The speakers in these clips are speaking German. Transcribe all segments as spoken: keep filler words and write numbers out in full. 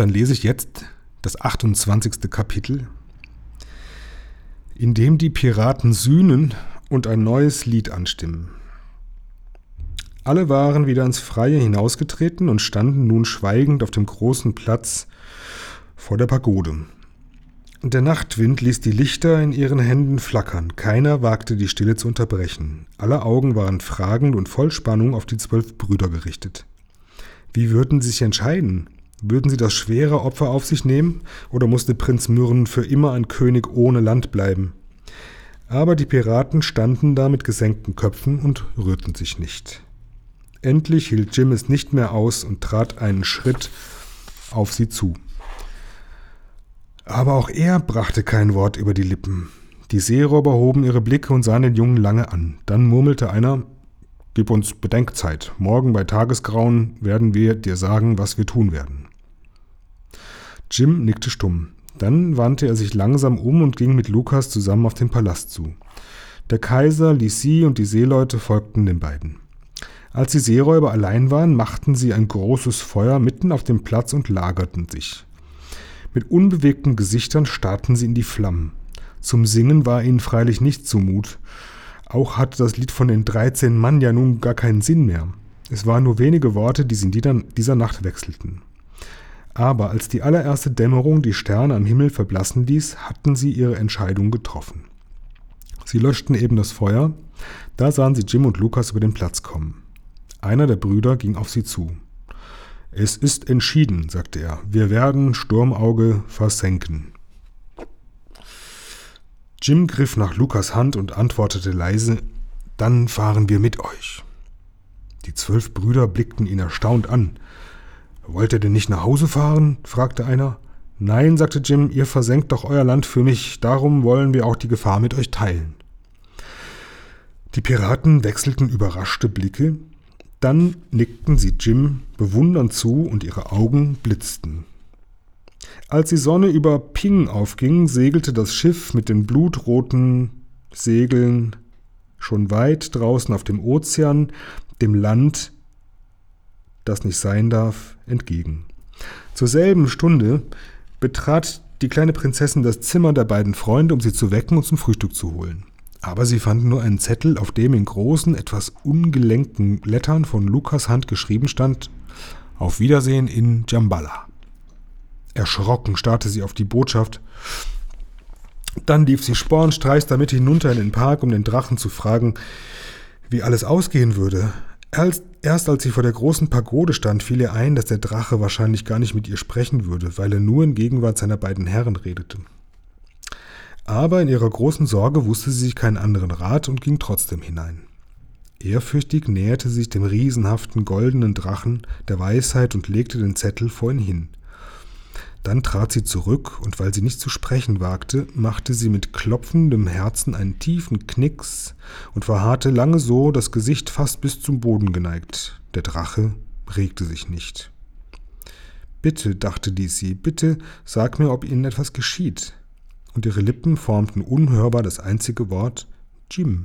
Dann lese ich jetzt das achtundzwanzigste Kapitel, in dem die Piraten sühnen und ein neues Lied anstimmen. Alle waren wieder ins Freie hinausgetreten und standen nun schweigend auf dem großen Platz vor der Pagode. Der Nachtwind ließ die Lichter in ihren Händen flackern. Keiner wagte, die Stille zu unterbrechen. Alle Augen waren fragend und voll Spannung auf die zwölf Brüder gerichtet. Wie würden sie sich entscheiden? Würden sie das schwere Opfer auf sich nehmen, oder musste Prinz Myrn für immer ein König ohne Land bleiben? Aber die Piraten standen da mit gesenkten Köpfen und rührten sich nicht. Endlich hielt Jim es nicht mehr aus und trat einen Schritt auf sie zu. Aber auch er brachte kein Wort über die Lippen. Die Seeräuber hoben ihre Blicke und sahen den Jungen lange an. Dann murmelte einer: »Gib uns Bedenkzeit. Morgen bei Tagesgrauen werden wir dir sagen, was wir tun werden.« Jim nickte stumm. Dann wandte er sich langsam um und ging mit Lukas zusammen auf den Palast zu. Der Kaiser, Lissi und die Seeleute folgten den beiden. Als die Seeräuber allein waren, machten sie ein großes Feuer mitten auf dem Platz und lagerten sich. Mit unbewegten Gesichtern starrten sie in die Flammen. Zum Singen war ihnen freilich nicht zumut. Auch hatte das Lied von den dreizehn Mann ja nun gar keinen Sinn mehr. Es waren nur wenige Worte, die sie in dieser Nacht wechselten. Aber als die allererste Dämmerung die Sterne am Himmel verblassen ließ, hatten sie ihre Entscheidung getroffen. Sie löschten eben das Feuer. Da sahen sie Jim und Lukas über den Platz kommen. Einer der Brüder ging auf sie zu. »Es ist entschieden«, sagte er. »Wir werden Sturmauge versenken.« Jim griff nach Lukas Hand und antwortete leise: »Dann fahren wir mit euch.« Die zwölf Brüder blickten ihn erstaunt an. »Wollt ihr denn nicht nach Hause fahren?« fragte einer. »Nein«, sagte Jim, »ihr versenkt doch euer Land für mich, darum wollen wir auch die Gefahr mit euch teilen.« Die Piraten wechselten überraschte Blicke. Dann nickten sie Jim bewundernd zu und ihre Augen blitzten. Als die Sonne über Ping aufging, segelte das Schiff mit den blutroten Segeln schon weit draußen auf dem Ozean, dem Land, das nicht sein darf, entgegen. Zur selben Stunde betrat die kleine Prinzessin das Zimmer der beiden Freunde, um sie zu wecken und zum Frühstück zu holen. Aber sie fanden nur einen Zettel, auf dem in großen, etwas ungelenken Lettern von Lukas Hand geschrieben stand: »Auf Wiedersehen in Djambala.« Erschrocken starrte sie auf die Botschaft. Dann lief sie spornstreichs damit hinunter in den Park, um den Drachen zu fragen, wie alles ausgehen würde. Erst als sie vor der großen Pagode stand, fiel ihr ein, dass der Drache wahrscheinlich gar nicht mit ihr sprechen würde, weil er nur in Gegenwart seiner beiden Herren redete. Aber in ihrer großen Sorge wusste sie sich keinen anderen Rat und ging trotzdem hinein. Ehrfürchtig näherte sie sich dem riesenhaften goldenen Drachen der Weisheit und legte den Zettel vor ihn hin. Dann trat sie zurück, und weil sie nicht zu sprechen wagte, machte sie mit klopfendem Herzen einen tiefen Knicks und verharrte lange so, das Gesicht fast bis zum Boden geneigt. Der Drache regte sich nicht. »Bitte«, dachte Lissi, »bitte sag mir, ob ihnen etwas geschieht.« Und ihre Lippen formten unhörbar das einzige Wort: »Jim.«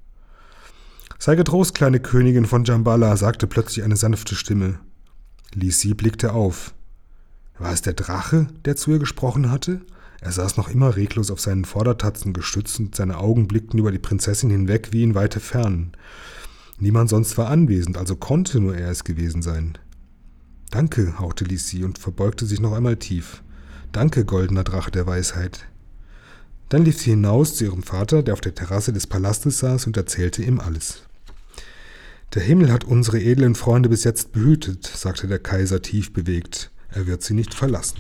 »Sei getrost, kleine Königin von Djambala«, sagte plötzlich eine sanfte Stimme. Lissi blickte auf. War es der Drache, der zu ihr gesprochen hatte? Er saß noch immer reglos auf seinen Vordertatzen gestützt und seine Augen blickten über die Prinzessin hinweg wie in weite Fernen. Niemand sonst war anwesend, also konnte nur er es gewesen sein. »Danke«, hauchte Lissi und verbeugte sich noch einmal tief. »Danke, goldener Drache der Weisheit.« Dann lief sie hinaus zu ihrem Vater, der auf der Terrasse des Palastes saß, und erzählte ihm alles. »Der Himmel hat unsere edlen Freunde bis jetzt behütet«, sagte der Kaiser tief bewegt. »Er wird sie nicht verlassen.«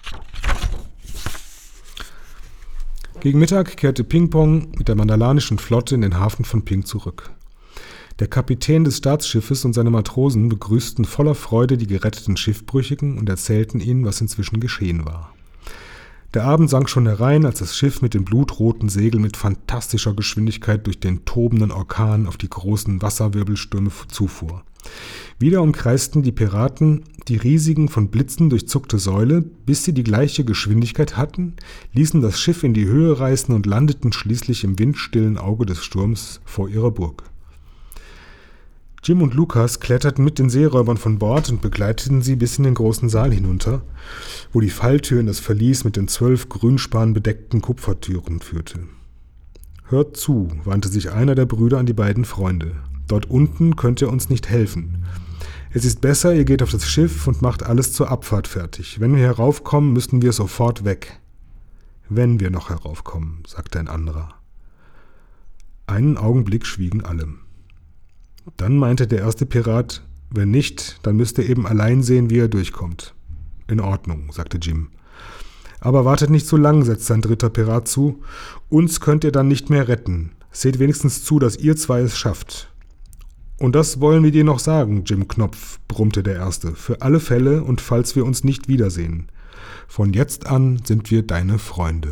Gegen Mittag kehrte Ping-Pong mit der mandalanischen Flotte in den Hafen von Ping zurück. Der Kapitän des Staatsschiffes und seine Matrosen begrüßten voller Freude die geretteten Schiffbrüchigen und erzählten ihnen, was inzwischen geschehen war. Der Abend sank schon herein, als das Schiff mit den blutroten Segeln mit fantastischer Geschwindigkeit durch den tobenden Orkan auf die großen Wasserwirbelstürme zufuhr. Wieder umkreisten die Piraten die riesigen, von Blitzen durchzuckte Säule, bis sie die gleiche Geschwindigkeit hatten, ließen das Schiff in die Höhe reißen und landeten schließlich im windstillen Auge des Sturms vor ihrer Burg. Jim und Lucas kletterten mit den Seeräubern von Bord und begleiteten sie bis in den großen Saal hinunter, wo die Falltür in das Verlies mit den zwölf grünspanbedeckten Kupfertüren führte. »Hört zu«, wandte sich einer der Brüder an die beiden Freunde. »Dort unten könnt ihr uns nicht helfen. Es ist besser, ihr geht auf das Schiff und macht alles zur Abfahrt fertig. Wenn wir heraufkommen, müssen wir sofort weg.« »Wenn wir noch heraufkommen«, sagte ein anderer. Einen Augenblick schwiegen alle. Dann meinte der erste Pirat, »Wenn nicht, dann müsst ihr eben allein sehen, wie er durchkommt.« »In Ordnung«, sagte Jim. »Aber wartet nicht so lang«, setzte ein dritter Pirat zu. »Uns könnt ihr dann nicht mehr retten. Seht wenigstens zu, dass ihr zwei es schafft.« »Und das wollen wir dir noch sagen, Jim Knopf«, brummte der Erste, »für alle Fälle und falls wir uns nicht wiedersehen. Von jetzt an sind wir deine Freunde.«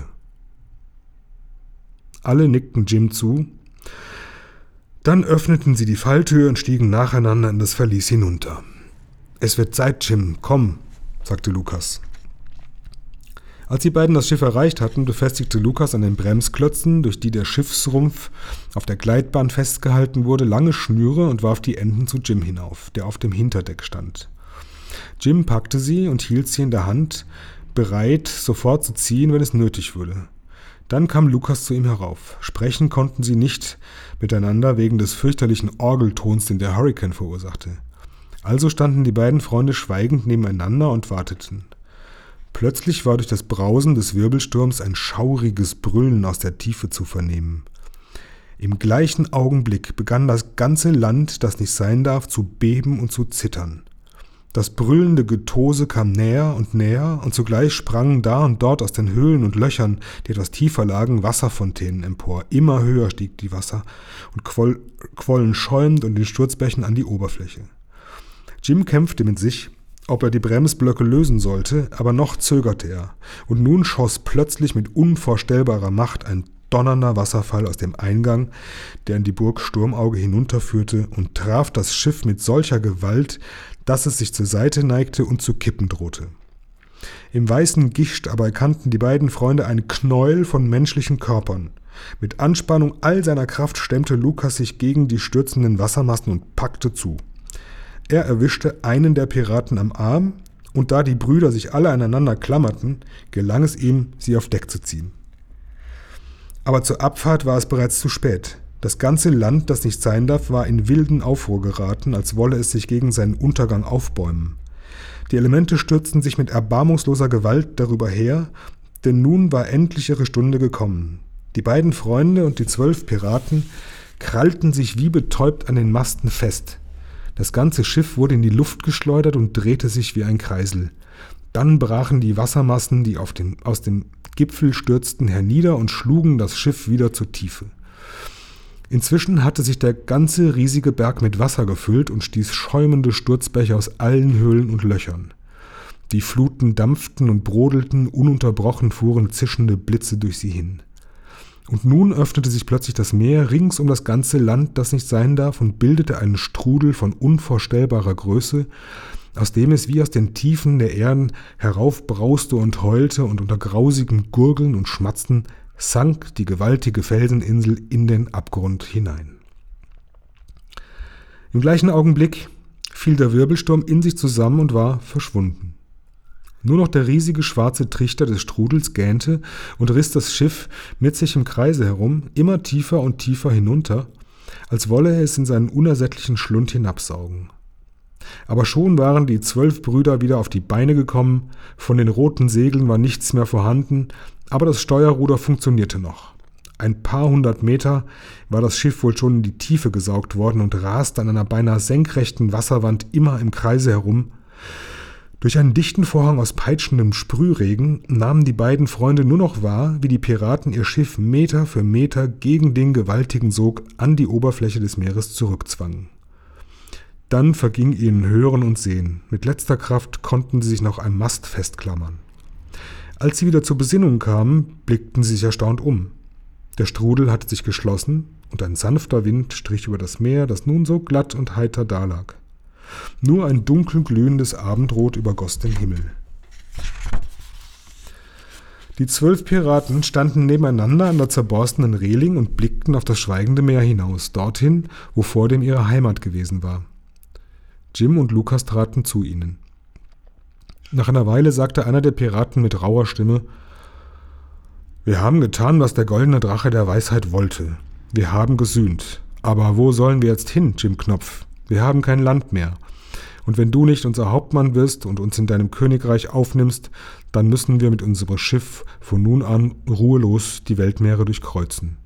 Alle nickten Jim zu. Dann öffneten sie die Falltür und stiegen nacheinander in das Verlies hinunter. »Es wird Zeit, Jim, komm«, sagte Lucas. Als die beiden das Schiff erreicht hatten, befestigte Lucas an den Bremsklötzen, durch die der Schiffsrumpf auf der Gleitbahn festgehalten wurde, lange Schnüre und warf die Enden zu Jim hinauf, der auf dem Hinterdeck stand. Jim packte sie und hielt sie in der Hand, bereit, sofort zu ziehen, wenn es nötig würde. Dann kam Lucas zu ihm herauf. Sprechen konnten sie nicht miteinander wegen des fürchterlichen Orgeltons, den der Hurrikan verursachte. Also standen die beiden Freunde schweigend nebeneinander und warteten. Plötzlich war durch das Brausen des Wirbelsturms ein schauriges Brüllen aus der Tiefe zu vernehmen. Im gleichen Augenblick begann das ganze Land, das nicht sein darf, zu beben und zu zittern. Das brüllende Getose kam näher und näher, und zugleich sprangen da und dort aus den Höhlen und Löchern, die etwas tiefer lagen, Wasserfontänen empor. Immer höher stieg die Wasser und quoll, quollen schäumend und in Sturzbächen an die Oberfläche. Jim kämpfte mit sich, ob er die Bremsblöcke lösen sollte, aber noch zögerte er, und nun schoss plötzlich mit unvorstellbarer Macht ein donnernder Wasserfall aus dem Eingang, der in die Burg Sturmauge hinunterführte, und traf das Schiff mit solcher Gewalt, dass es sich zur Seite neigte und zu kippen drohte. Im weißen Gischt aber erkannten die beiden Freunde ein Knäuel von menschlichen Körpern. Mit Anspannung all seiner Kraft stemmte Lucas sich gegen die stürzenden Wassermassen und packte zu. Er erwischte einen der Piraten am Arm, und da die Brüder sich alle aneinander klammerten, gelang es ihm, sie auf Deck zu ziehen. Aber zur Abfahrt war es bereits zu spät. Das ganze Land, das nicht sein darf, war in wilden Aufruhr geraten, als wolle es sich gegen seinen Untergang aufbäumen. Die Elemente stürzten sich mit erbarmungsloser Gewalt darüber her, denn nun war endlich ihre Stunde gekommen. Die beiden Freunde und die zwölf Piraten krallten sich wie betäubt an den Masten fest. Das ganze Schiff wurde in die Luft geschleudert und drehte sich wie ein Kreisel. Dann brachen die Wassermassen, die auf den, aus dem Gipfel stürzten, hernieder und schlugen das Schiff wieder zur Tiefe. Inzwischen hatte sich der ganze riesige Berg mit Wasser gefüllt und stieß schäumende Sturzbäche aus allen Höhlen und Löchern. Die Fluten dampften und brodelten, ununterbrochen fuhren zischende Blitze durch sie hin. Und nun öffnete sich plötzlich das Meer rings um das ganze Land, das nicht sein darf, und bildete einen Strudel von unvorstellbarer Größe, aus dem es wie aus den Tiefen der Erden heraufbrauste und heulte, und unter grausigem Gurgeln und Schmatzen sank die gewaltige Felseninsel in den Abgrund hinein. Im gleichen Augenblick fiel der Wirbelsturm in sich zusammen und war verschwunden. Nur noch der riesige schwarze Trichter des Strudels gähnte und riss das Schiff mit sich im Kreise herum, immer tiefer und tiefer hinunter, als wolle er es in seinen unersättlichen Schlund hinabsaugen. Aber schon waren die zwölf Brüder wieder auf die Beine gekommen, von den roten Segeln war nichts mehr vorhanden, aber das Steuerruder funktionierte noch. Ein paar hundert Meter war das Schiff wohl schon in die Tiefe gesaugt worden und raste an einer beinahe senkrechten Wasserwand immer im Kreise herum. Durch einen dichten Vorhang aus peitschendem Sprühregen nahmen die beiden Freunde nur noch wahr, wie die Piraten ihr Schiff Meter für Meter gegen den gewaltigen Sog an die Oberfläche des Meeres zurückzwangen. Dann verging ihnen Hören und Sehen. Mit letzter Kraft konnten sie sich noch am Mast festklammern. Als sie wieder zur Besinnung kamen, blickten sie sich erstaunt um. Der Strudel hatte sich geschlossen und ein sanfter Wind strich über das Meer, das nun so glatt und heiter dalag. Nur ein dunkel glühendes Abendrot übergoss den Himmel. Die zwölf Piraten standen nebeneinander an der zerborstenen Reling und blickten auf das schweigende Meer hinaus, dorthin, wo vordem ihre Heimat gewesen war. Jim und Lukas traten zu ihnen. Nach einer Weile sagte einer der Piraten mit rauer Stimme: »Wir haben getan, was der goldene Drache der Weisheit wollte. Wir haben gesühnt. Aber wo sollen wir jetzt hin, Jim Knopf? Wir haben kein Land mehr. Und wenn du nicht unser Hauptmann wirst und uns in deinem Königreich aufnimmst, dann müssen wir mit unserem Schiff von nun an ruhelos die Weltmeere durchkreuzen.«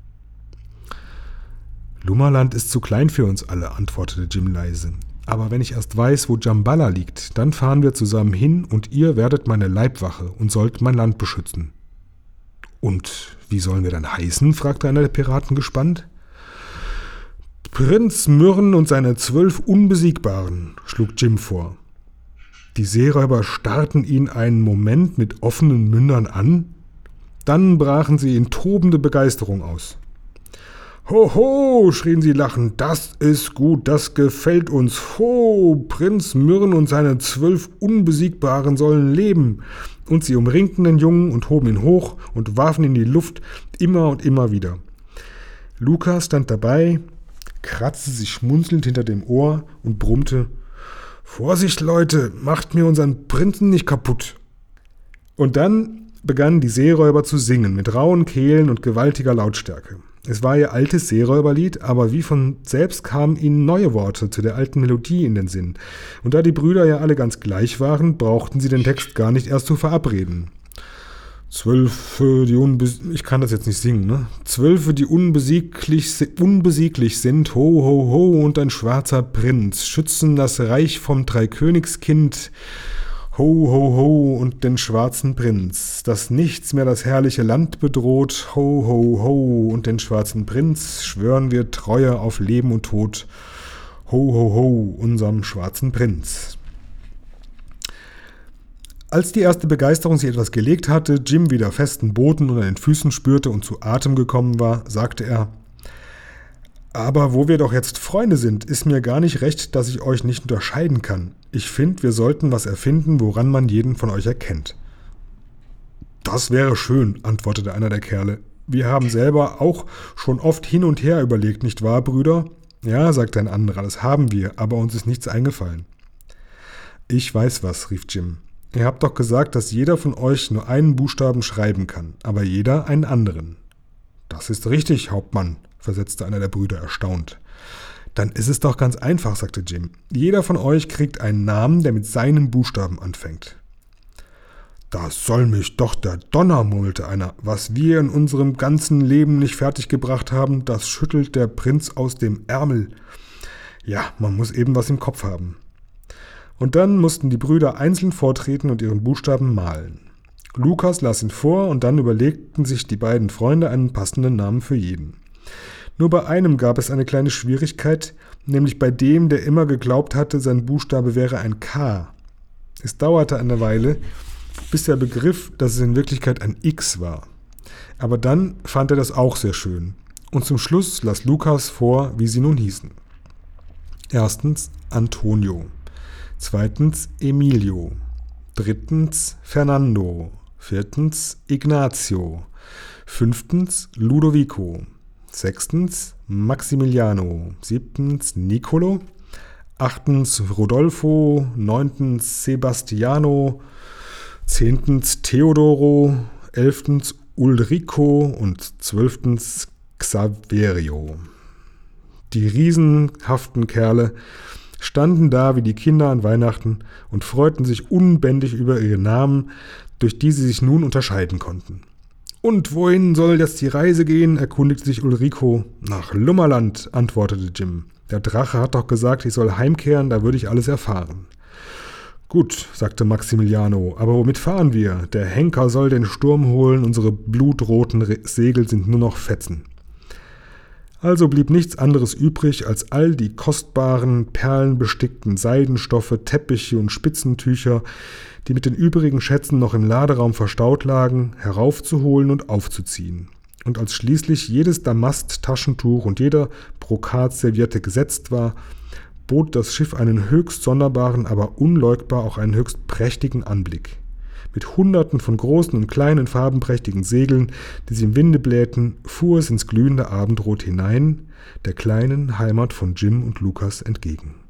»Lummerland ist zu klein für uns alle«, antwortete Jim leise. »Aber wenn ich erst weiß, wo Djambala liegt, dann fahren wir zusammen hin und ihr werdet meine Leibwache und sollt mein Land beschützen.« »Und wie sollen wir dann heißen?« fragte einer der Piraten gespannt. »Prinz Myrn und seine zwölf Unbesiegbaren«, schlug Jim vor. Die Seeräuber starrten ihn einen Moment mit offenen Mündern an, dann brachen sie in tobende Begeisterung aus. »Hoho«, schrien sie lachend, »das ist gut, das gefällt uns. Ho, Prinz Myrn und seine zwölf Unbesiegbaren sollen leben.« Und sie umringten den Jungen und hoben ihn hoch und warfen ihn in die Luft, immer und immer wieder. Lukas stand dabei, kratzte sich schmunzelnd hinter dem Ohr und brummte: »Vorsicht, Leute, macht mir unseren Prinzen nicht kaputt.« Und dann begannen die Seeräuber zu singen, mit rauen Kehlen und gewaltiger Lautstärke. Es war ihr altes Seeräuberlied, aber wie von selbst kamen ihnen neue Worte zu der alten Melodie in den Sinn. Und da die Brüder ja alle ganz gleich waren, brauchten sie den Text gar nicht erst zu verabreden. Zwölfe, die unbes- ich kann das jetzt nicht singen, ne? Zwölfe, die unbesieglich, unbesieglich sind, ho, ho, ho, und ein schwarzer Prinz, schützen das Reich vom Dreikönigskind, ho, ho, ho, und den schwarzen Prinz, dass nichts mehr das herrliche Land bedroht, ho, ho, ho, und den schwarzen Prinz schwören wir Treue auf Leben und Tod, ho, ho, ho, unserem schwarzen Prinz. Als die erste Begeisterung sich etwas gelegt hatte, Jim wieder festen Boden unter den Füßen spürte und zu Atem gekommen war, sagte er: »Aber wo wir doch jetzt Freunde sind, ist mir gar nicht recht, dass ich euch nicht unterscheiden kann. Ich finde, wir sollten was erfinden, woran man jeden von euch erkennt.« »Das wäre schön«, antwortete einer der Kerle. »Wir haben selber auch schon oft hin und her überlegt, nicht wahr, Brüder?« »Ja«, sagte ein anderer, »das haben wir, aber uns ist nichts eingefallen.« »Ich weiß was«, rief Jim. »Ihr habt doch gesagt, dass jeder von euch nur einen Buchstaben schreiben kann, aber jeder einen anderen.« »Das ist richtig, Hauptmann«, versetzte einer der Brüder erstaunt. »Dann ist es doch ganz einfach«, sagte Jim. »Jeder von euch kriegt einen Namen, der mit seinem Buchstaben anfängt.« »Das soll mich doch der Donner«, murmelte einer. »Was wir in unserem ganzen Leben nicht fertiggebracht haben, das schüttelt der Prinz aus dem Ärmel. Ja, man muss eben was im Kopf haben.« Und dann mussten die Brüder einzeln vortreten und ihren Buchstaben malen. Lukas las ihn vor und dann überlegten sich die beiden Freunde einen passenden Namen für jeden. Nur bei einem gab es eine kleine Schwierigkeit, nämlich bei dem, der immer geglaubt hatte, sein Buchstabe wäre ein K. Es dauerte eine Weile, bis er begriff, dass es in Wirklichkeit ein X war. Aber dann fand er das auch sehr schön. Und zum Schluss las Lukas vor, wie sie nun hießen. Erstens Antonio. Zweitens Emilio, drittens Fernando, viertens Ignacio, fünftens Ludovico, sechstens Maximiliano, siebtens Nicolo, achtens Rodolfo, neuntens Sebastiano, zehntens Theodoro, elftens Ulrico und zwölftens Xaverio. Die riesenhaften Kerle standen da wie die Kinder an Weihnachten und freuten sich unbändig über ihre Namen, durch die sie sich nun unterscheiden konnten. »Und wohin soll jetzt die Reise gehen?« erkundigte sich Ulrico. »Nach Lummerland«, antwortete Jim. »Der Drache hat doch gesagt, ich soll heimkehren, da würde ich alles erfahren.« »Gut«, sagte Maximiliano, »aber womit fahren wir? Der Henker soll den Sturm holen, unsere blutroten Segel sind nur noch Fetzen.« Also blieb nichts anderes übrig, als all die kostbaren, perlenbestickten Seidenstoffe, Teppiche und Spitzentücher, die mit den übrigen Schätzen noch im Laderaum verstaut lagen, heraufzuholen und aufzuziehen. Und als schließlich jedes Damast-Taschentuch und jeder Brokatserviette gesetzt war, bot das Schiff einen höchst sonderbaren, aber unleugbar auch einen höchst prächtigen Anblick. Mit Hunderten von großen und kleinen farbenprächtigen Segeln, die sie im Winde blähten, fuhr es ins glühende Abendrot hinein, der kleinen Heimat von Jim und Lucas entgegen.